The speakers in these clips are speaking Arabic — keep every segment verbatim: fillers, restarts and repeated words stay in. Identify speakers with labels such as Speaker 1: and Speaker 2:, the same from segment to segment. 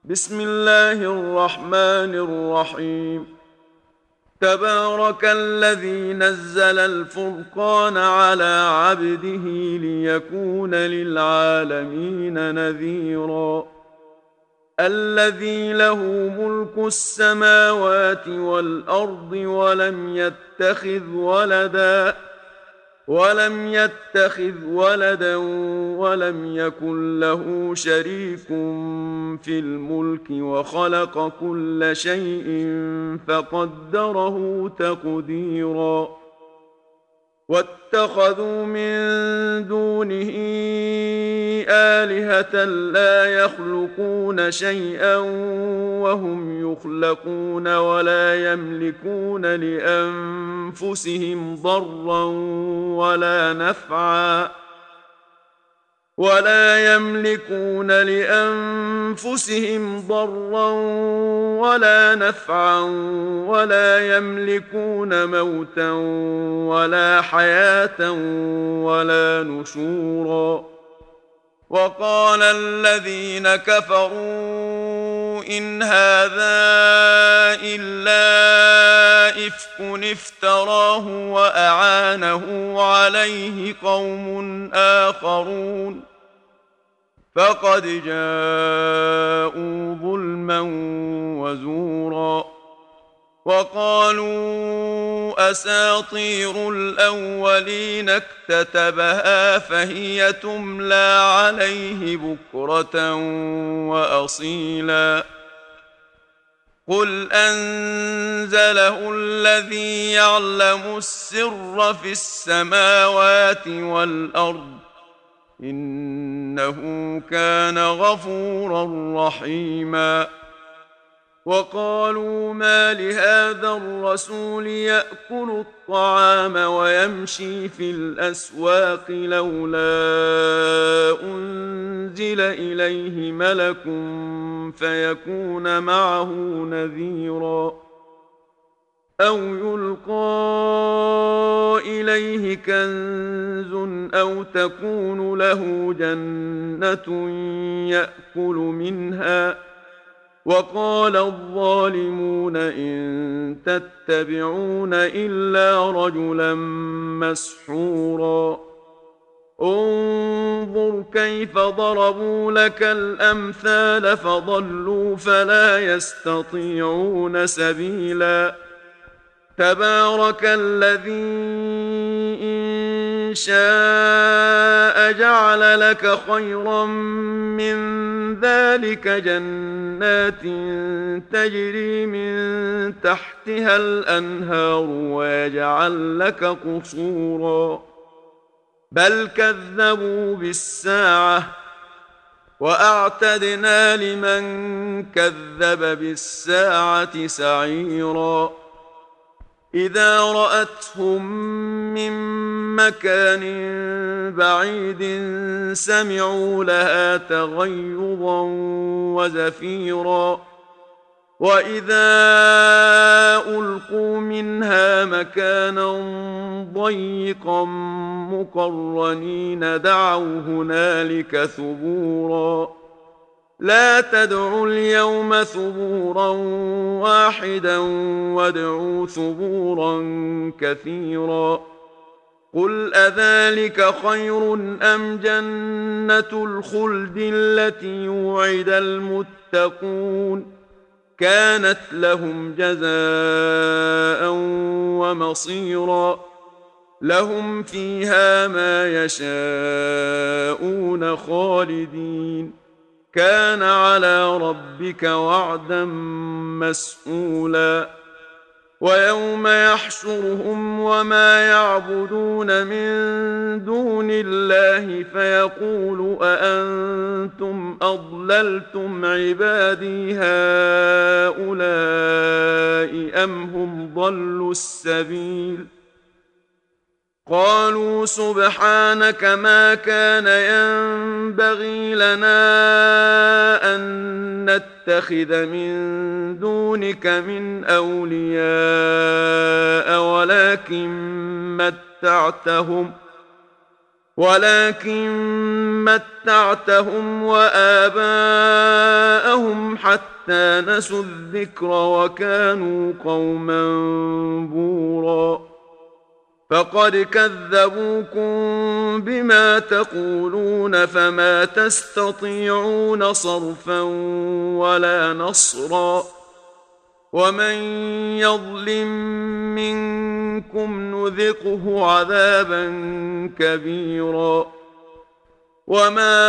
Speaker 1: بسم الله الرحمن الرحيم. تبارك الذي نزل الفرقان على عبده ليكون للعالمين نذيرا. الذي له ملك السماوات والأرض ولم يتخذ ولدا ولم يتخذ ولدا ولم يكن له شريك في الملك وخلق كل شيء فقدره تقديرا. واتخذوا من دونه آلهة لا يخلقون شيئا وهم يخلقون ولا يملكون لأنفسهم ضرا ولا نفعا ولا يملكون لأنفسهم ضرا ولا نفعا ولا يملكون موتا ولا حياة ولا نشورا. وقال الذين كفروا إن هذا إلا إفك افتراه وأعانه عليه قوم آخرون فقد جاءوا ظلما وزورا. وقالوا أساطير الأولين اكتتبها فهي تملى عليه بكرة وأصيلا. قل أنزله الذي يعلم السر في السماوات والأرض إنه كان غفورا رحيما. وقالوا ما لهذا الرسول يأكل الطعام ويمشي في الأسواق لولا أنزل إليه ملك فيكون معه نذيرا أو يلقى إليه كنز أو تكون له جنة يأكل منها. وقال الظالمون إن تتبعون إلا رجلا مسحورا. انظر كيف ضربوا لك الأمثال فضلوا فلا يستطيعون سبيلا. تبارك الذي إن شاء جعل لك خيرا من ذلك جنات تجري من تحتها الأنهار ويجعل لك قصورا بل كذبوا بالساعة وأعتدنا لمن كذب بالساعة سعيرا. إذا رأتهم من مكان بعيد سمعوا لها تغيظا وزفيرا. وإذا ألقوا منها مكانا ضيقا مقرنين دعوا هنالك ثبورا. لا تدعوا اليوم ثبورا واحدا وادعوا ثبورا كثيرا. قل أذلك خير أم جنة الخلد التي وعد المتقون كانت لهم جزاء ومصيرا. لهم فيها ما يشاءون خالدين كان على ربك وعدا مسئولا. ويوم يحشرهم وما يعبدون من دون الله فيقول أأنتم أضللتم عبادي هؤلاء أم هم ضلوا السبيل. قالوا سبحانك ما كان ينبغي لنا أن نتخذ من دونك من أولياء ولكن متعتهم ولكن متعتهم وآباءهم حتى نسوا الذكر وكانوا قوما بورا فقد كذبوكم بما تقولون فما تستطيعون صرفا ولا نصرا ومن يظلم منكم نذقه عذابا كبيرا وما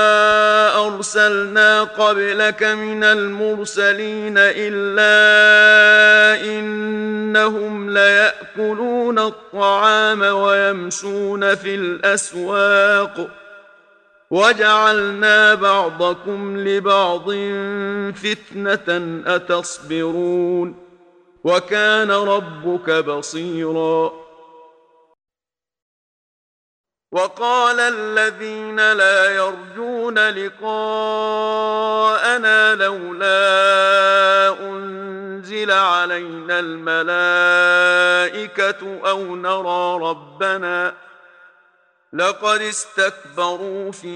Speaker 1: أرسلنا قبلك من المرسلين إلا إنهم ليأكلون الطعام ويمشون في الأسواق وجعلنا بعضكم لبعض فتنة أتصبرون وكان ربك بصيرا وقال الذين لا يرجون لقاءنا لولا أنزل علينا الملائكة أو نرى ربنا لقد استكبروا في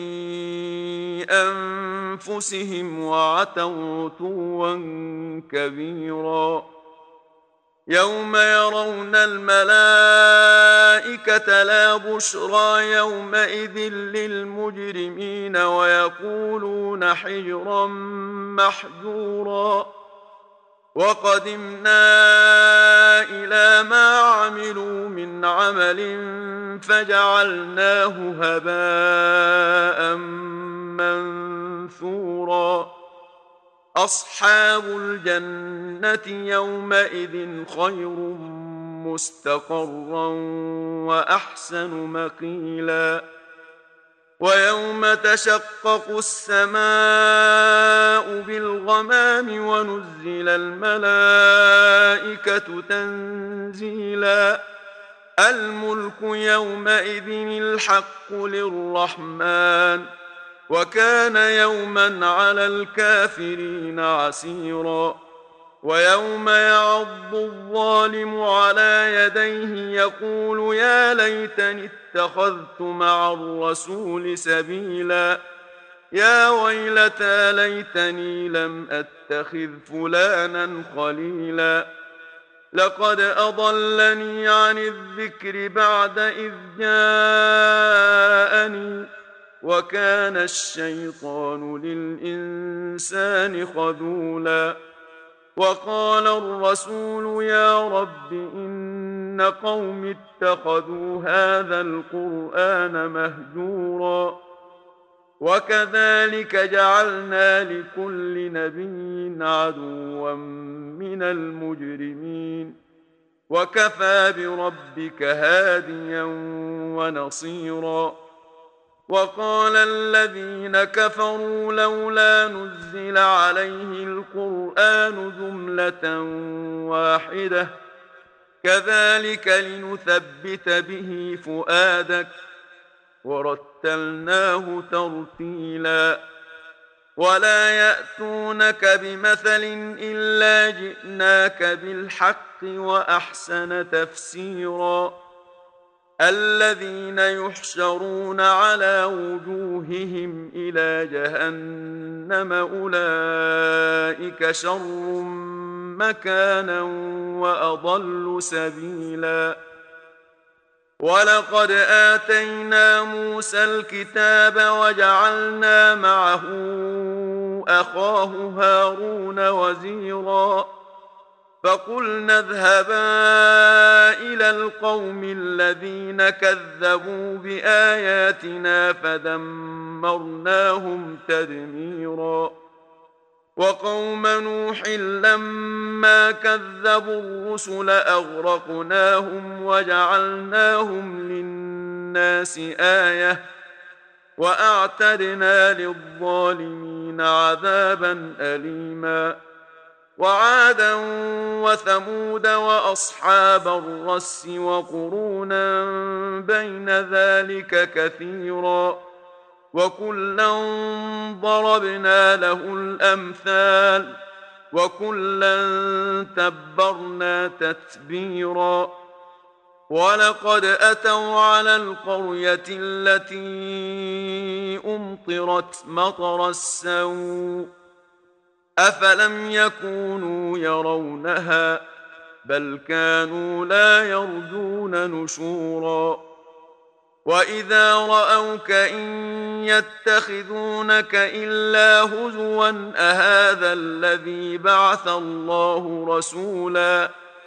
Speaker 1: أنفسهم وعتوا عتوا كبيرا يوم يرون الملائكة لا بشرى يومئذ للمجرمين ويقولون حجرا محجورا وقدمنا إلى ما عملوا من عمل فجعلناه هباء منثورا أصحاب الجنة يومئذ خير مستقرا وأحسن مقيلا ويوم تشقق السماء بالغمام ونزل الملائكة تنزيلا الملك يومئذ الحق للرحمن وكان يوما على الكافرين عسيرا ويوم يعض الظالم على يديه يقول يا ليتني اتخذت مع الرسول سبيلا يا ويلتى ليتني لم أتخذ فلانا خليلا لقد أضلني عن الذكر بعد إذ جاءني وكان الشيطان للإنسان خذولا وقال الرسول يا رب إن قوم اتخذوا هذا القرآن مهجورا وكذلك جعلنا لكل نبي عدوا من المجرمين وكفى بربك هاديا ونصيرا وقال الذين كفروا لولا نزل عليه القرآن جملة واحدة كذلك لنثبت به فؤادك ورتلناه ترتيلا ولا يأتونك بمثل إلا جئناك بالحق وأحسن تفسيرا الذين يحشرون على وجوههم إلى جهنم أولئك شر مكانا وأضل سبيلا ولقد آتينا موسى الكتاب وجعلنا معه أخاه هارون وزيرا فقلنا اذهبا إلى القوم الذين كذبوا بآياتنا فدمرناهم تدميرا وقوم نوح لما كذبوا الرسل أغرقناهم وجعلناهم للناس آية وأعتدنا للظالمين عذابا أليما وعادا وثمود وأصحاب الرس وقرونا بين ذلك كثيرا وكلا ضربنا له الأمثال وكلا تبرنا تتبيرا ولقد أتوا على القرية التي أمطرت مطر السوء أفلم يكونوا يرونها بل كانوا لا يرجون نشورا وإذا رأوك إن يتخذونك إلا هزوا أهذا الذي بعث الله رسولا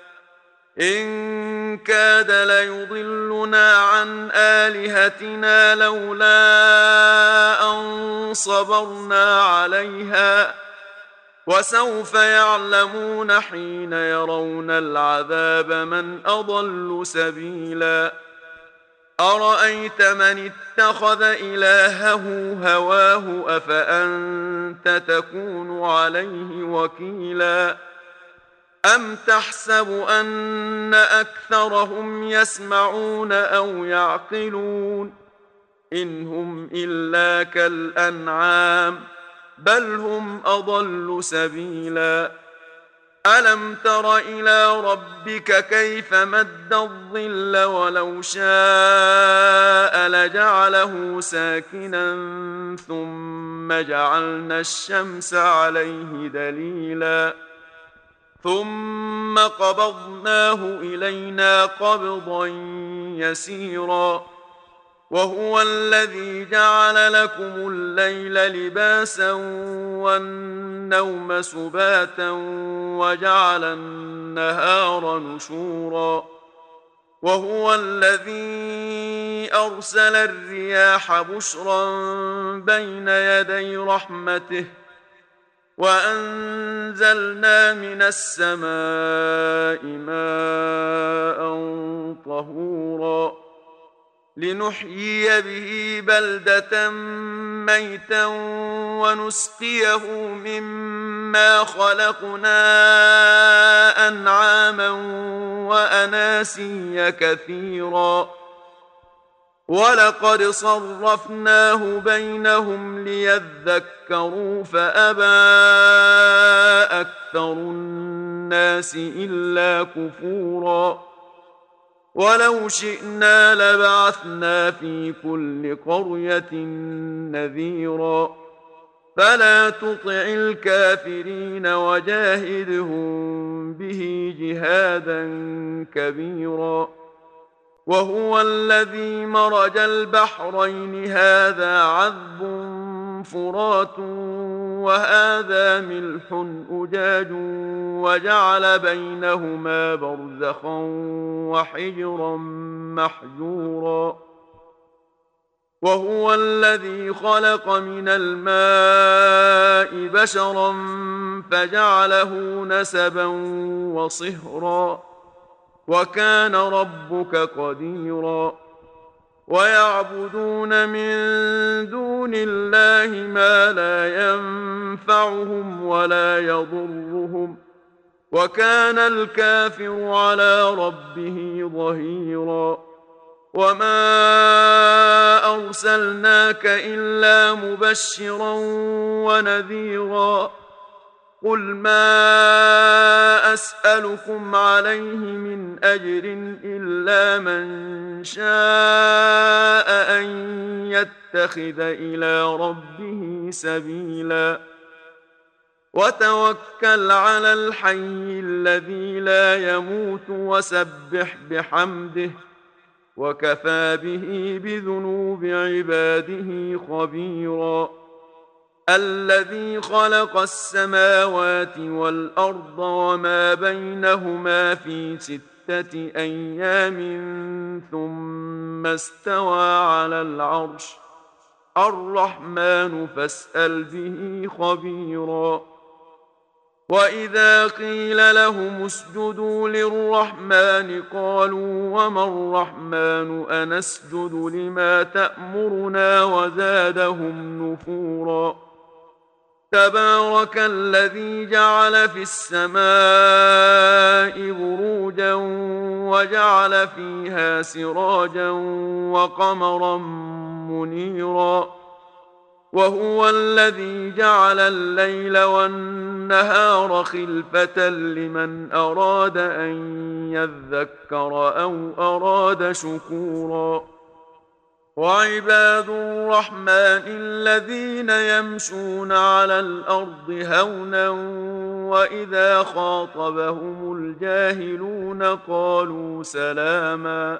Speaker 1: إن كاد ليضلنا عن آلهتنا لولا أن صبرنا عليها وسوف يعلمون حين يرون العذاب من أضل سبيلا أرأيت من اتخذ إلهه هواه أفأنت تكون عليه وكيلا أم تحسب أن أكثرهم يسمعون أو يعقلون إن هم إلا كالأنعام بل هم أضل سبيلا ألم تر إلى ربك كيف مد الظل ولو شاء لجعله ساكنا ثم جعلنا الشمس عليه دليلا ثم قبضناه إلينا قبضا يسيرا وهو الذي جعل لكم الليل لباسا والنوم سباتا وجعل النهار نشورا وهو الذي أرسل الرياح بشرا بين يدي رحمته وأنزلنا من السماء ماء طهورا لنحيي به بلدة ميتا ونسقيه مما خلقنا أنعاما وأناسيا كثيرا ولقد صرفناه بينهم ليذكروا فأبى أكثر الناس إلا كفورا ولو شئنا لبعثنا في كل قرية نذيرا فلا تطع الكافرين وجاهدهم به جهادا كبيرا وهو الذي مرج البحرين هذا عذب فرات وهذا ملح أجاج وجعل بينهما برزخا وحجرا محجورا وهو الذي خلق من الماء بشرا فجعله نسبا وصهرا وكان ربك قديرا ويعبدون من دون الله ما لا ينفعهم ولا يضرهم وكان الكافر على ربه ظهيرا وما أرسلناك إلا مبشرا ونذيرا قل ما أسألكم عليه من أجر إلا من شاء أن يتخذ إلى ربه سبيلا وتوكل على الحي الذي لا يموت وسبح بحمده وكفى به بذنوب عباده خبيرا الذي خلق السماوات والأرض وما بينهما في ستة أيام ثم استوى على العرش الرحمن فاسأل به خبيرا وإذا قيل لهم اسجدوا للرحمن قالوا وما الرحمن أنسجد لما تأمرنا وزادهم نفورا تبارك الذي جعل في السماء بروجا وجعل فيها سراجا وقمرا منيرا وهو الذي جعل الليل والنهار خلفة لمن أراد أن يذكر أو أراد شكورا وعباد الرحمن الذين يمشون على الأرض هونا وإذا خاطبهم الجاهلون قالوا سلاما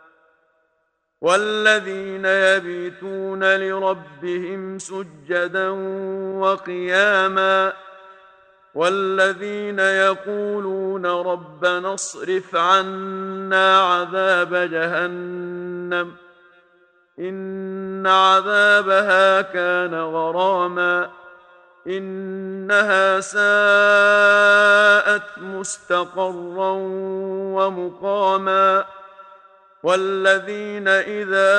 Speaker 1: والذين يبيتون لربهم سجدا وقياما والذين يقولون ربنا اصرف عنا عذاب جهنم إن عذابها كان غراما إنها ساءت مستقرا ومقاما والذين إذا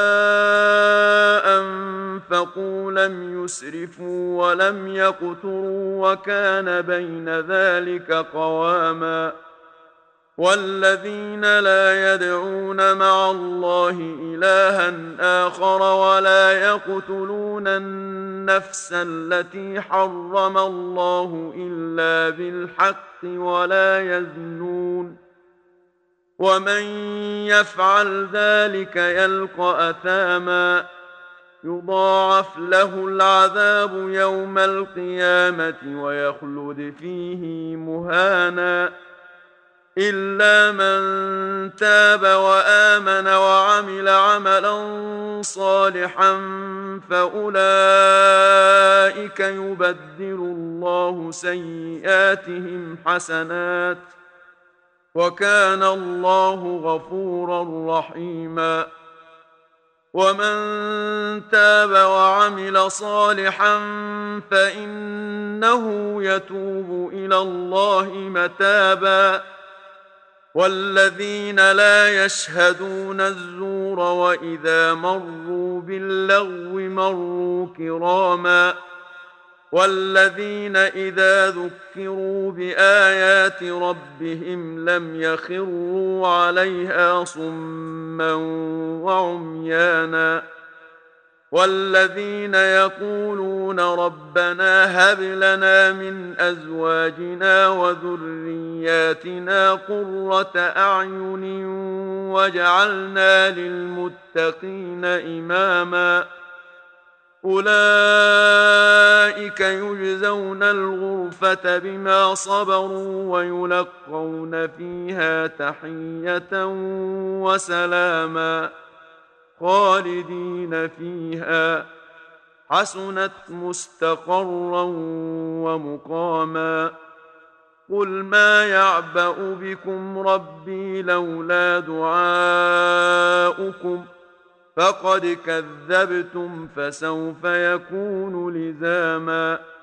Speaker 1: أنفقوا لم يسرفوا ولم يقتروا وكان بين ذلك قواما والذين لا يدعون مع الله إلها آخر ولا يقتلون النفس التي حرم الله إلا بالحق ولا يزنون ومن يفعل ذلك يلقى أثاما يضاعف له العذاب يوم القيامة ويخلد فيه مهانا إلا من تاب وآمن وعمل عملا صالحا فأولئك يبدل الله سيئاتهم حسنات وكان الله غفورا رحيما ومن تاب وعمل صالحا فإنه يتوب إلى الله متابا والذين لا يشهدون الزور وإذا مروا باللغو مروا كراما والذين إذا ذكروا بآيات ربهم لم يخروا عليها صما وعميانا والذين يقولون ربنا هب لنا من أزواجنا وذرياتنا قرة أعين واجعلنا للمتقين إماما أولئك يجزون الغرفة بما صبروا ويلقون فيها تحية وسلاما خالدين فيها حسنت مستقرا ومقاما قل ما يعبأ بكم ربي لولا دعاؤكم فقد كذبتم فسوف يكون لزاما